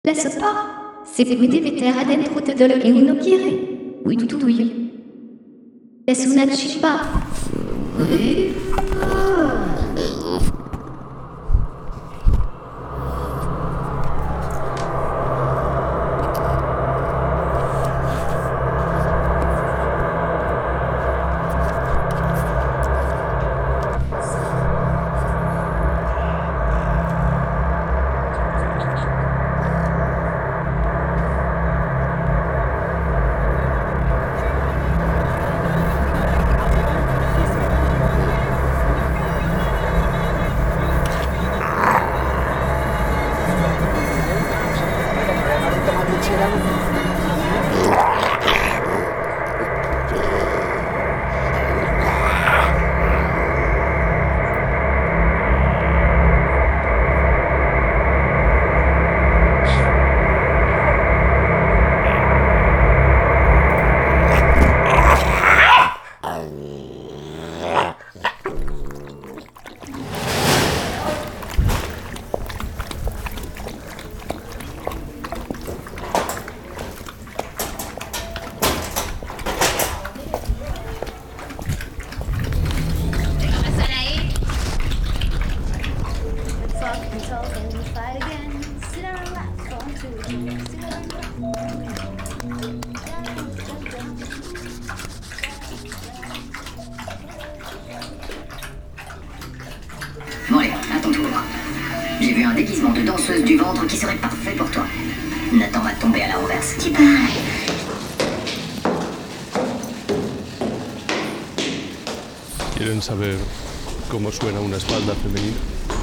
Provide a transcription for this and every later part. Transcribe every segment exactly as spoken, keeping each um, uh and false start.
La sopa, se puede meter adentro todo lo que uno quiere. Uy, tuyo. Es una chispa. ¿Eh? Bon allez, à ton tour. J'ai vu un déguisement de danseuse du ventre qui serait parfait pour toi. Nathan va tomber à la renverse. Tu parles. ¿Quieren saber cómo suena una espalda femenina?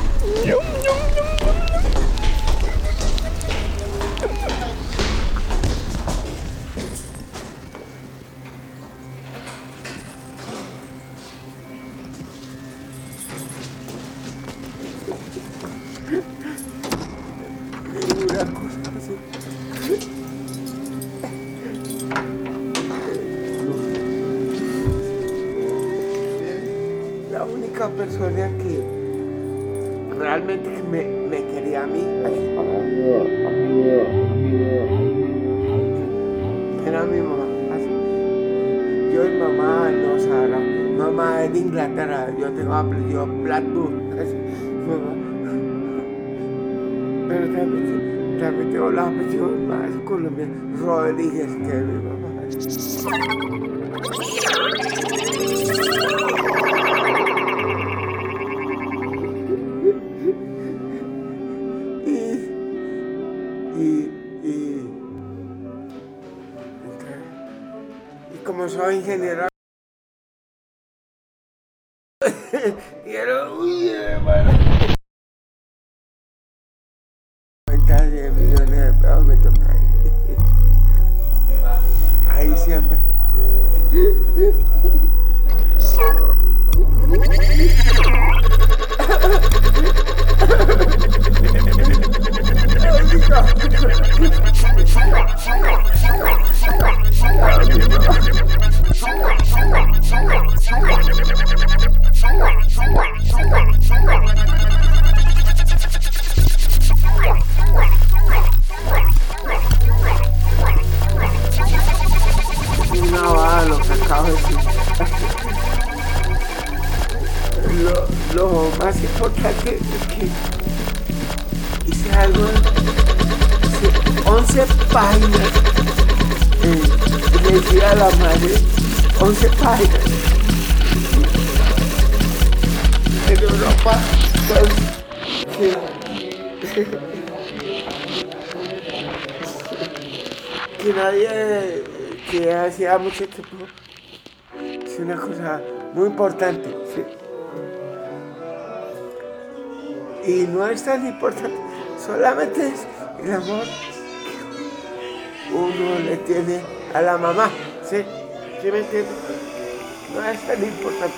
La única persona que realmente me, me quería a mí era mi mamá. Así. Yo y mamá no Sara, mamá es de Inglaterra, yo tengo apellido Blackburn. Mamá. Pero también, también tengo la apellido más colombiana, Rodríguez, que es mi mamá. Como soy ingeniero, quiero huir, hermano. Cuentas de millones de pesos me toca ahí. Ahí siempre. No, va, lo que acabo de decir. Lo, lo más importante es que hice algo, hice once páginas, eh, le decía a la madre, once páginas. En Europa, pues, que, que nadie, que hacía mucho tiempo, es una cosa muy importante, ¿sí? Y no es tan importante, solamente es el amor que uno le tiene a la mamá, ¿sí? ¿Sí me entiendes? No es tan importante.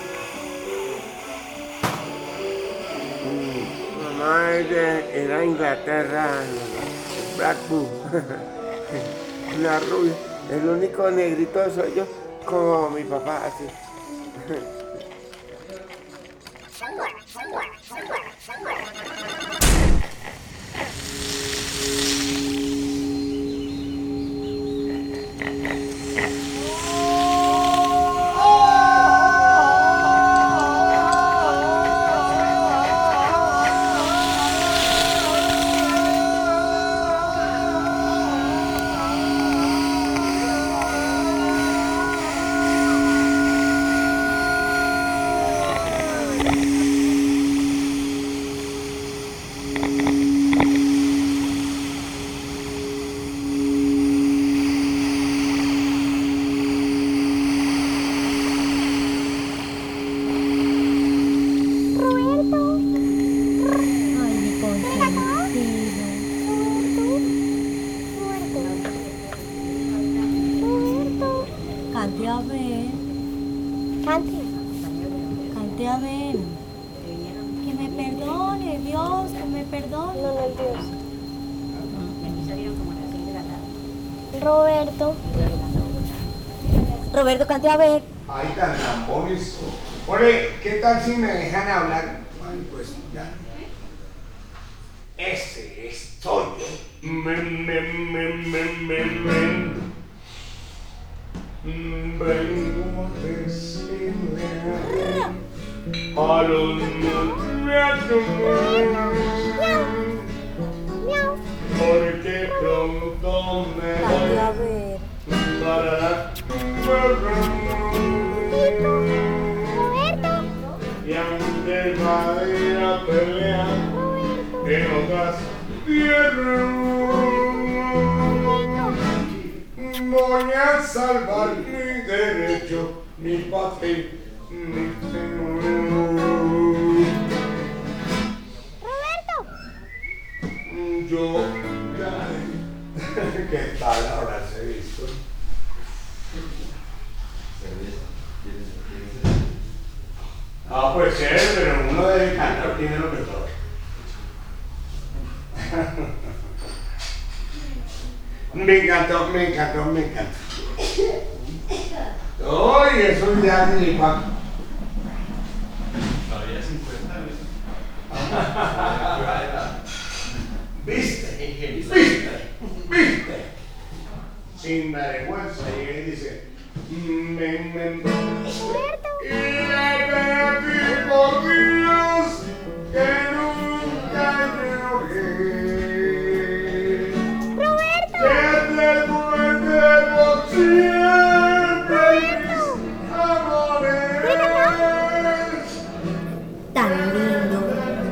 Mi mamá era Inglaterra, Blackburn, una rubia. El único negrito soy yo, como mi papá, así. Cante. Cante a ver. Que me perdone, Dios, que me perdone. No, no es Dios. Roberto. Roberto, cante a ver. Ay, tan lambones. Oye, ¿qué tal si me dejan hablar? Ay, pues ya. Ese es todo. Men, men, men, men, men, men. Vengo a decirle a los muchachos porque pronto me voy A ver. para la y aunque va a ir a pelear en otras tierras, voy a salvar mi derecho, mi patria, mi señor. Roberto. Yo ya. ¿Qué tal ahora se visto? Ah, pues chévere, pero uno debe cantar primero que todo. Me encantó, me encantó, me encantó. ¡Ay, eso ya ni pa! Todavía cincuenta veces. ¿Viste? ¿Viste? ¿Viste? Sin vergüenza, y él dice: me, me, y le pedí por Dios que nunca lloré. Que te duele por siempre mis amores. Tan lindo.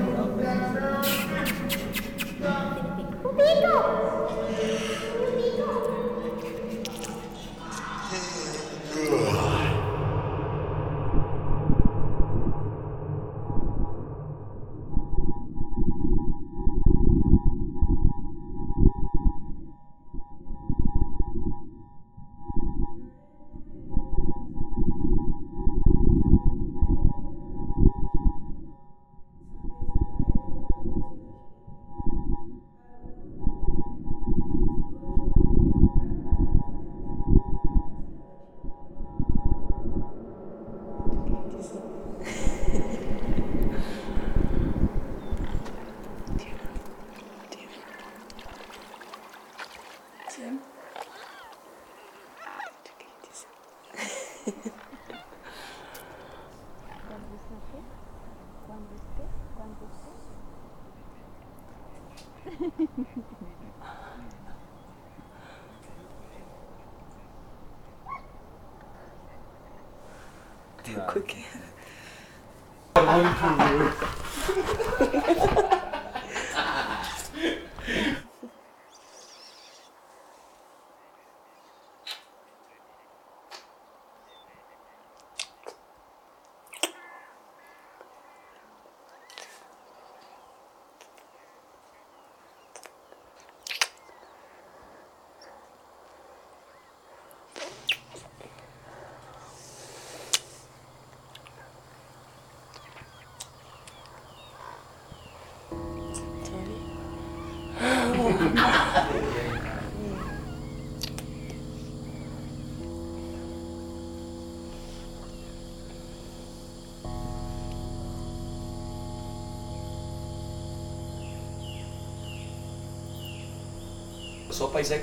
¿Sopa y seco?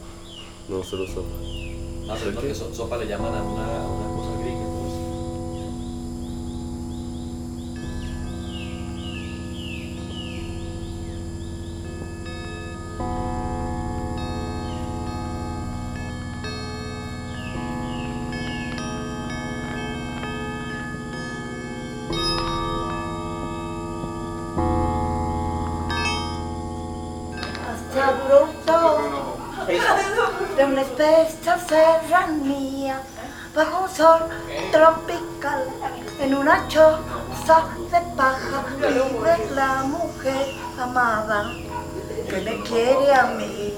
No, solo sopa. Ah, pero no, que so- sopa le llaman a una, a una cosa gringa. Entonces. Sabroso de una espesa serranía bajo un sol tropical en una choza de paja vive la mujer amada que me quiere a mí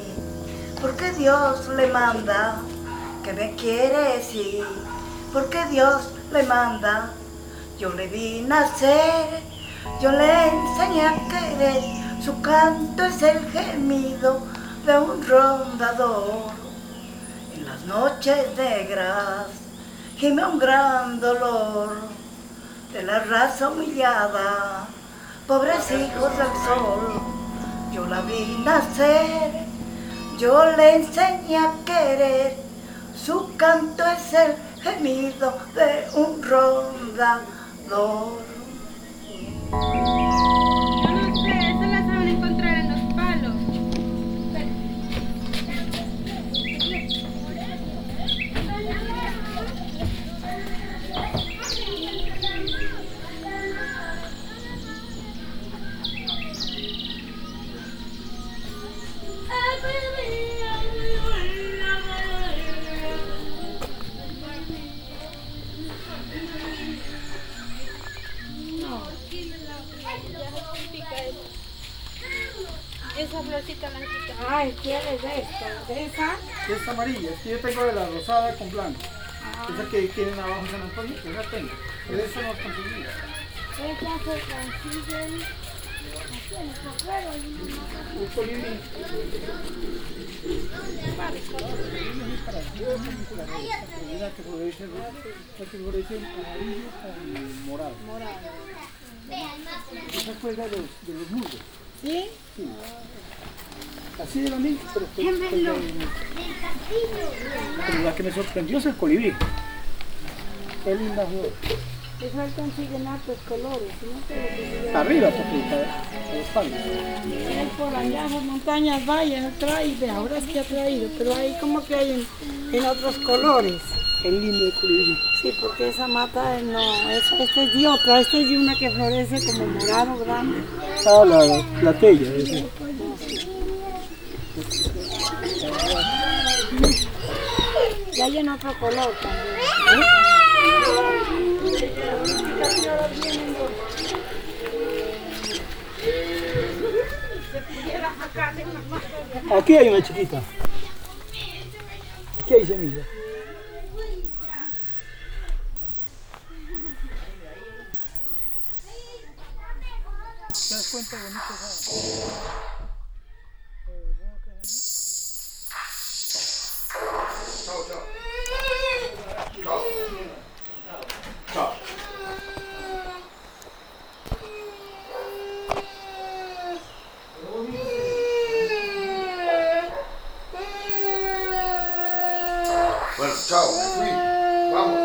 porque Dios le manda, que me quiere sí porque Dios le manda. Yo le vi nacer, yo le enseñé a querer. Su canto es el gemido de un rondador. En las noches negras gime un gran dolor de la raza humillada, pobres hijos del sol. Yo la vi nacer, yo le enseñé a querer. Su canto es el gemido de un rondador. Yo no sé, eso la saben encontrar en los palos. Esa florcita blanquita. Ay, ¿quieres de esto? ¿De esa? Es amarilla, es que yo tengo de la rosada con blanco. Ah. Esa que tienen abajo San Antonio, esa tengo. Pero esa no conseguí. Esa se consigue aquí en el potrero. Un colibrí. Vale, Mira que florece, que florece amarillo con morado. Morado. Esa fue de los, de los musgos. ¿Sí? Sí. Así de la misma, pero, pero, pero, pero la que me sorprendió es el colibrí. Qué linda flor. Esa consiguen altos colores, ¿no? Arriba, porque para la espalda. Él por allá, esas montañas, vaya, trae, de ahora es que ha traído, pero ahí como que hay en, en otros colores. Qué lindo el colibrí. Sí, porque esa mata no, esa, esta es de otra, esta es de una que florece como morado grande. Ah, la, la tella, esa. Y hay en otro color también. ¿Eh? Aquí hay una chiquita. Aquí hay semilla. ¿Te das cuenta bonito? Chao, chao. Chao. Chao. Bueno, chao, me fui. Vamos.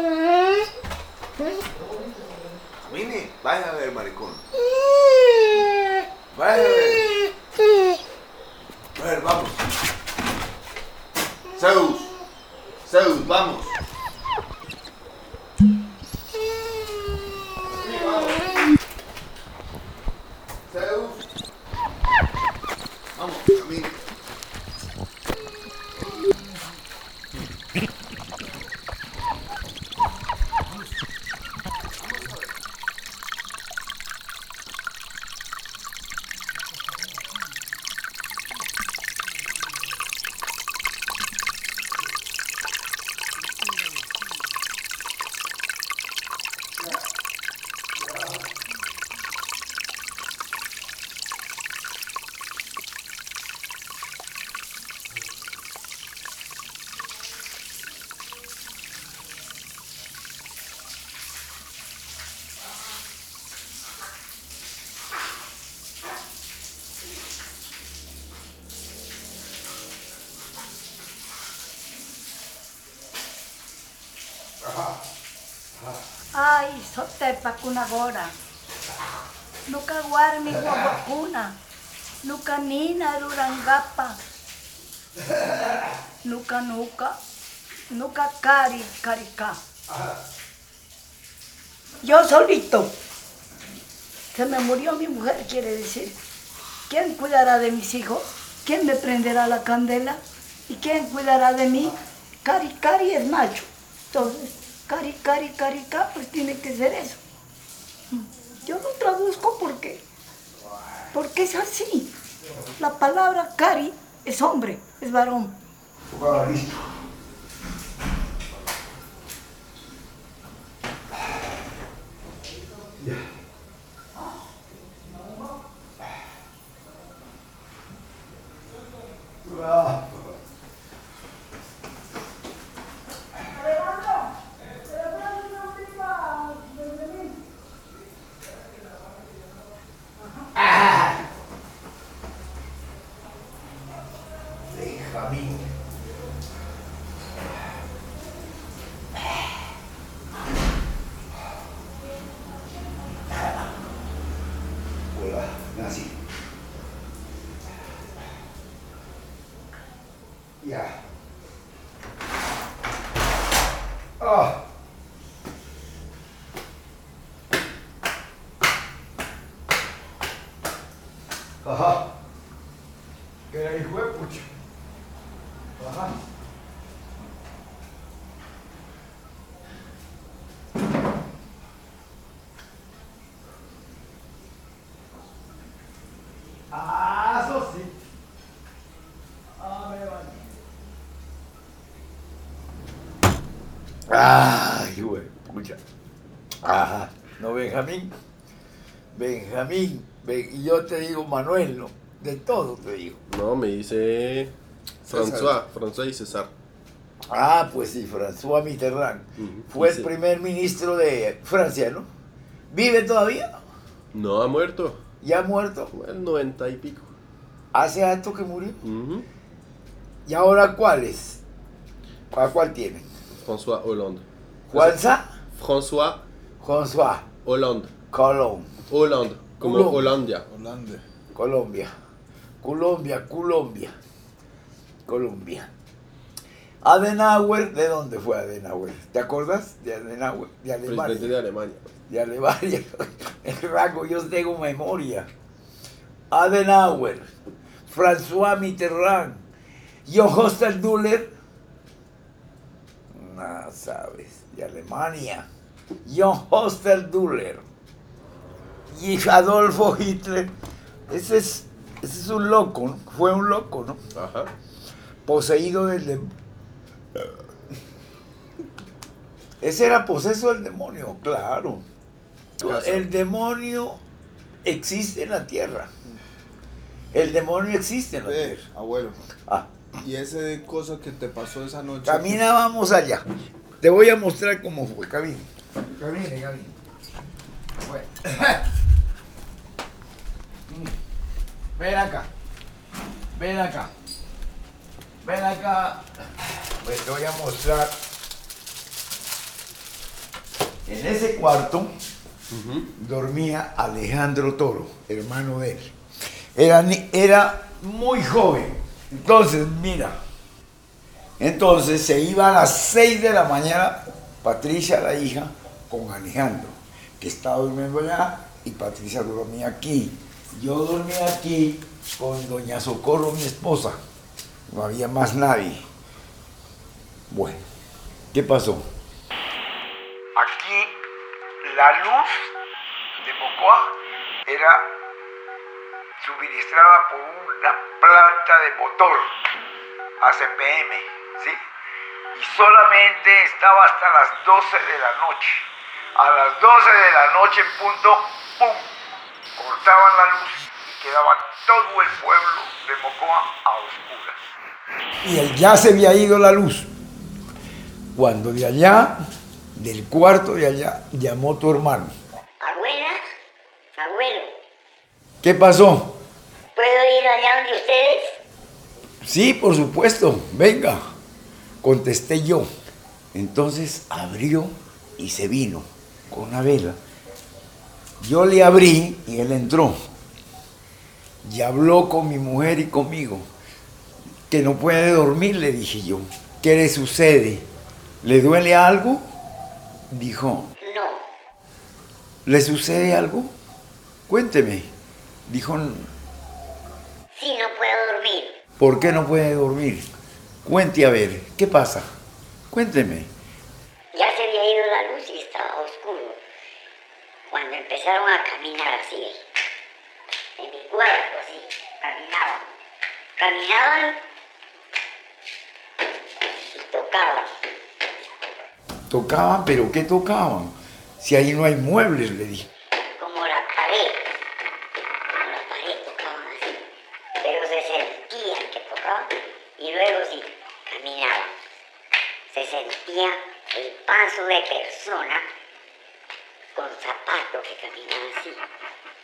Camine, vaya a ver, maricón. Vaya a ver. A ver, vamos. Zeus. Zeus, vamos. Sí, vamos. Zeus. Vamos, camine. Ay, sotepa kunagora. Nuka guarmi guaguacuna. Nuka nina rurangapa. Nuka nuka. Nuka cari carica. Yo solito. Se me murió mi mujer, quiere decir. ¿Quién cuidará de mis hijos? ¿Quién me prenderá la candela? ¿Y quién cuidará de mí? Cari cari es macho. Entonces, cari, cari, carica, pues tiene que ser eso. Yo lo traduzco porque, porque es así. La palabra cari es hombre, es varón. Bueno, listo. Benjamín. Hola, Nancy. Ya. Ah. Ajá. Que era hijo de pucha. Ajá. Ah, eso sí. Ah, me bañé. Ay, güey, pucha. Ajá. No, Benjamín. Benjamín. Ben- y yo te digo Manuel, ¿no? De todo te digo. No, me dice François, François y César. Ah, pues sí, François Mitterrand. Ujú. Fue Y el se- primer ministro de Francia, ¿no? ¿Vive todavía? No, ha muerto. ¿Ya ha muerto? El noventa y pico. ¿Hace alto que murió? Ujú. ¿Y ahora cuál es? ¿A cuál tienen? François Hollande. ¿Cuál sa? François François Hollande. Colón. Hollande, como Hollande. Hollandia. Holanda. Colombia. Colombia, Colombia. Colombia. Adenauer, ¿de dónde fue Adenauer? ¿Te acuerdas de Adenauer? De Presidente Alemania. de Alemania. De Alemania. El rango, yo tengo memoria. Adenauer, François Mitterrand, Joachim Duller, no sabes, de Alemania, Joachim Duller y Adolfo Hitler. Ese es, ese es un loco, ¿no? Fue un loco, ¿no? Ajá. Poseído del demonio. Ese era poseso del demonio, claro. El demonio existe en la tierra. El demonio existe en la Ve, tierra. abuelo. Ah, Y ese cosa que te pasó esa noche. caminábamos allá. Te voy a mostrar cómo fue. Camine. Camine, camine. Bueno. Ven acá. Ven acá. Ven acá. Pues te voy a mostrar. En ese cuarto dormía Alejandro Toro, hermano de él. Era, ni- era muy joven. Entonces, mira. Entonces se iba a las seis de la mañana Patricia, la hija, con Alejandro, que estaba durmiendo allá, y Patricia dormía aquí. Yo dormía aquí con doña Socorro, mi esposa. No había más nadie. Bueno, ¿qué pasó? Aquí la luz de Mocoa era suministrada por una planta de motor A C P M, ¿sí? Y solamente estaba hasta las doce de la noche. A las doce de la noche en punto, ¡pum!, cortaban la luz y quedaba todo el pueblo de Mocoa a oscuras. Y el- ya se había ido la luz. Cuando de allá, del cuarto de allá, llamó tu hermano. Abuela, abuelo, ¿Qué pasó? ¿puedo ir allá donde ustedes? Sí, por supuesto, venga, contesté yo. Entonces abrió y se vino con una vela. Yo le abrí y él entró. Y habló con mi mujer y conmigo. Que no puede dormir, le dije yo. ¿Qué le sucede? ¿Le duele algo? Dijo. No. ¿Le sucede algo? Cuénteme. Dijo. Sí, no puedo dormir. ¿Por qué no puede dormir? Cuente a ver, ¿qué pasa? Cuénteme. Ya se había ido la luz y estaba oscuro. Cuando empezaron a caminar así, en mi cuarto así, caminaban. Caminaban y tocaban. Tocaban, pero ¿qué tocaban? Si ahí no hay muebles, le dije. Como la pared. Como la pared tocaban así. Pero se sentía que tocaban y luego sí, caminaban. Se sentía el paso de persona con zapato que caminaba así.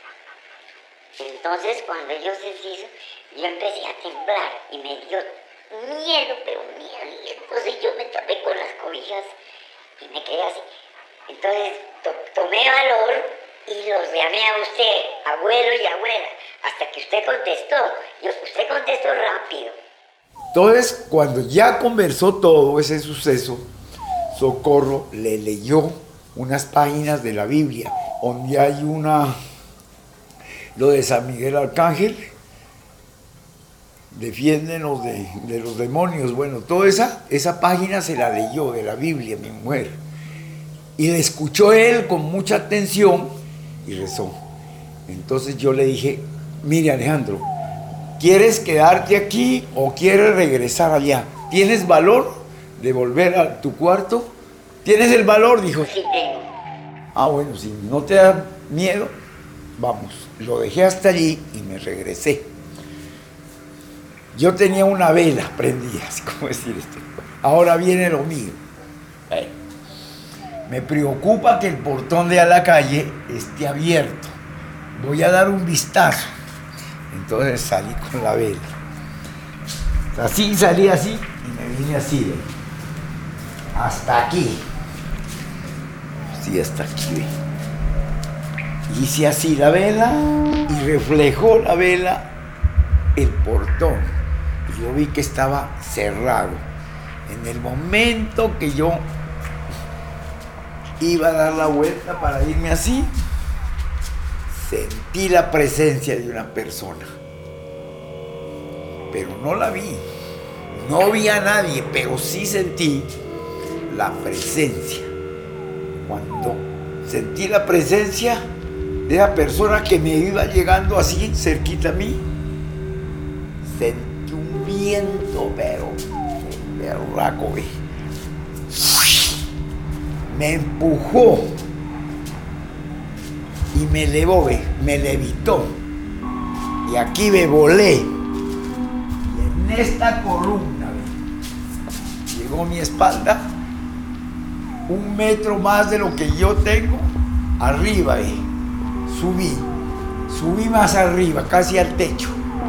Entonces cuando yo se hizo, yo empecé a temblar y me dio miedo, pero miedo. Y entonces yo me tapé con las cobijas y me quedé así. Entonces to tomé valor y los llamé a usted, abuelo y abuela, hasta que usted contestó. Yo, usted contestó rápido. Entonces, cuando ya conversó todo ese suceso, Socorro le leyó unas páginas de la Biblia, donde hay una, lo de San Miguel Arcángel, defiéndenos de, de los demonios. Bueno, toda esa, esa página se la leyó de la Biblia, mi mujer. Y le escuchó él con mucha atención y rezó. Entonces yo le dije, mire Alejandro, ¿quieres quedarte aquí o quieres regresar allá? ¿Tienes valor de volver a tu cuarto? ¿Tienes el valor? Dijo. Sí, tengo. Ah, bueno, si no te da miedo, vamos. Lo dejé hasta allí y me regresé. Yo tenía una vela prendida, ¿cómo decir esto? Ahora viene lo mío. Eh, me preocupa que el portón de a la calle esté abierto. Voy a dar un vistazo. Entonces salí con la vela. Así salí así y me vine así, ¿ve? Hasta aquí. Sí, hasta aquí, ¿ve? Hice así la vela y reflejó la vela el portón. Y yo vi que estaba cerrado. En el momento que yo iba a dar la vuelta para irme así, sentí la presencia de una persona. Pero no la vi. No vi a nadie, pero sí sentí la presencia. Cuando sentí la presencia de esa persona que me iba llegando así, cerquita a mí, sentí un viento, pero berraco, ve. Me empujó y me elevó, ve, me levitó. Y aquí me volé. Y en esta columna, ve, llegó mi espalda un metro más de lo que yo tengo arriba, ve. Subí, subí más arriba, casi al techo.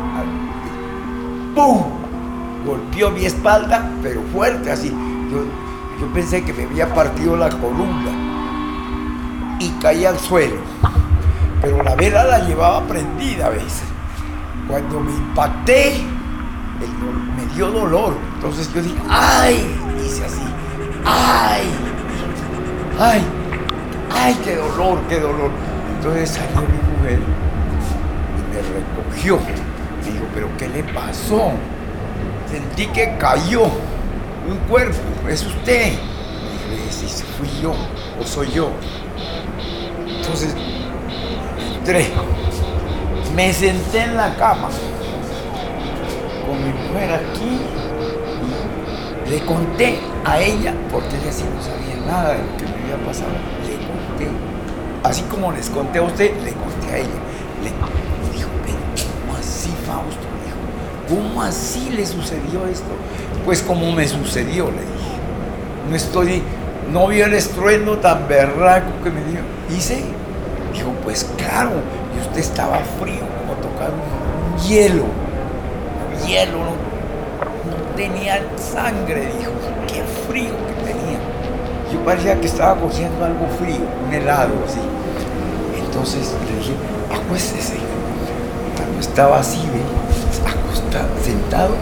¡Pum! Golpeó mi espalda, pero fuerte, así. Yo, yo pensé que me había partido la columna y caí al suelo. Pero la vela la llevaba prendida, ¿ves? Cuando me impacté, el, me dio dolor. Entonces yo dije, ¡ay! Hice así, ¡ay! ¡Ay! ¡Ay, qué dolor, qué dolor! Entonces salió mi mujer y me recogió. Me dijo, ¿pero qué le pasó? Sentí que cayó un cuerpo. ¿Es usted? Y le dije, si fui yo o soy yo. Entonces entré, me senté en la cama con mi mujer aquí. Le conté a ella, porque ella sí no sabía nada de lo que me había pasado. Le conté, así como les conté a usted, le conté a ella. Le dijo, pero ¿cómo así, Fausto? Me dijo, ¿cómo así le sucedió esto? Pues como me sucedió, le dije. No estoy, no vio el estruendo tan berraco que me dio. ¿Hice? Dijo, pues claro, y usted estaba frío, como tocar un hielo. Hielo, no, no tenía sangre, dijo. Qué frío que tenía. Yo parecía que estaba cogiendo algo frío, un helado así. Entonces le dije, acuéstese. Cuando estaba así, ¿ve? Acostado, sentado.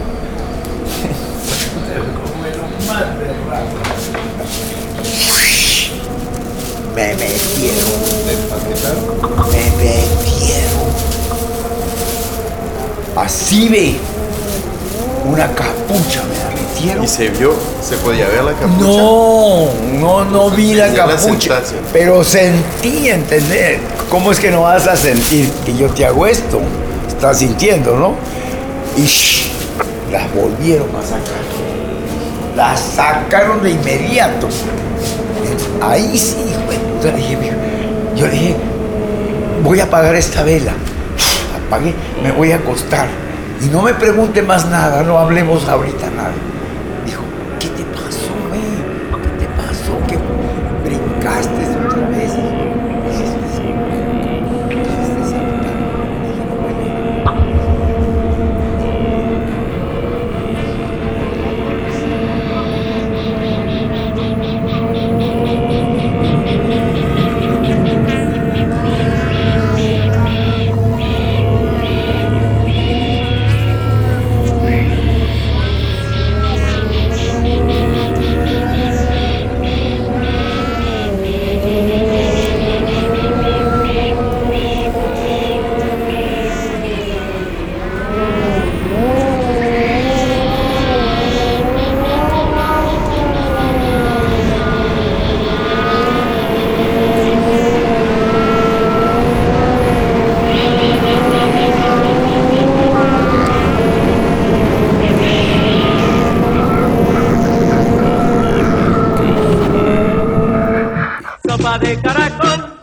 Como lo más berraco. Me metieron. Me metieron. Así, ve. Una capucha me la metieron. ¿Y se vio? ¿Se podía ver la capucha? No, no, no vi la capucha. Pero sentí, ¿entender? ¿Cómo es que no vas a sentir que yo te hago esto? Estás sintiendo, ¿no? Y shh, las volvieron a sacar. Las sacaron de inmediato. Ahí sí, yo dije, yo dije, voy a apagar esta vela. Apagué, me voy a acostar. Y no me pregunte más nada, no hablemos ahorita nada. Dijo, ¿qué te pasó, güey? ¿Qué te pasó? ¿Que brincaste otra vez? sopa de caracol.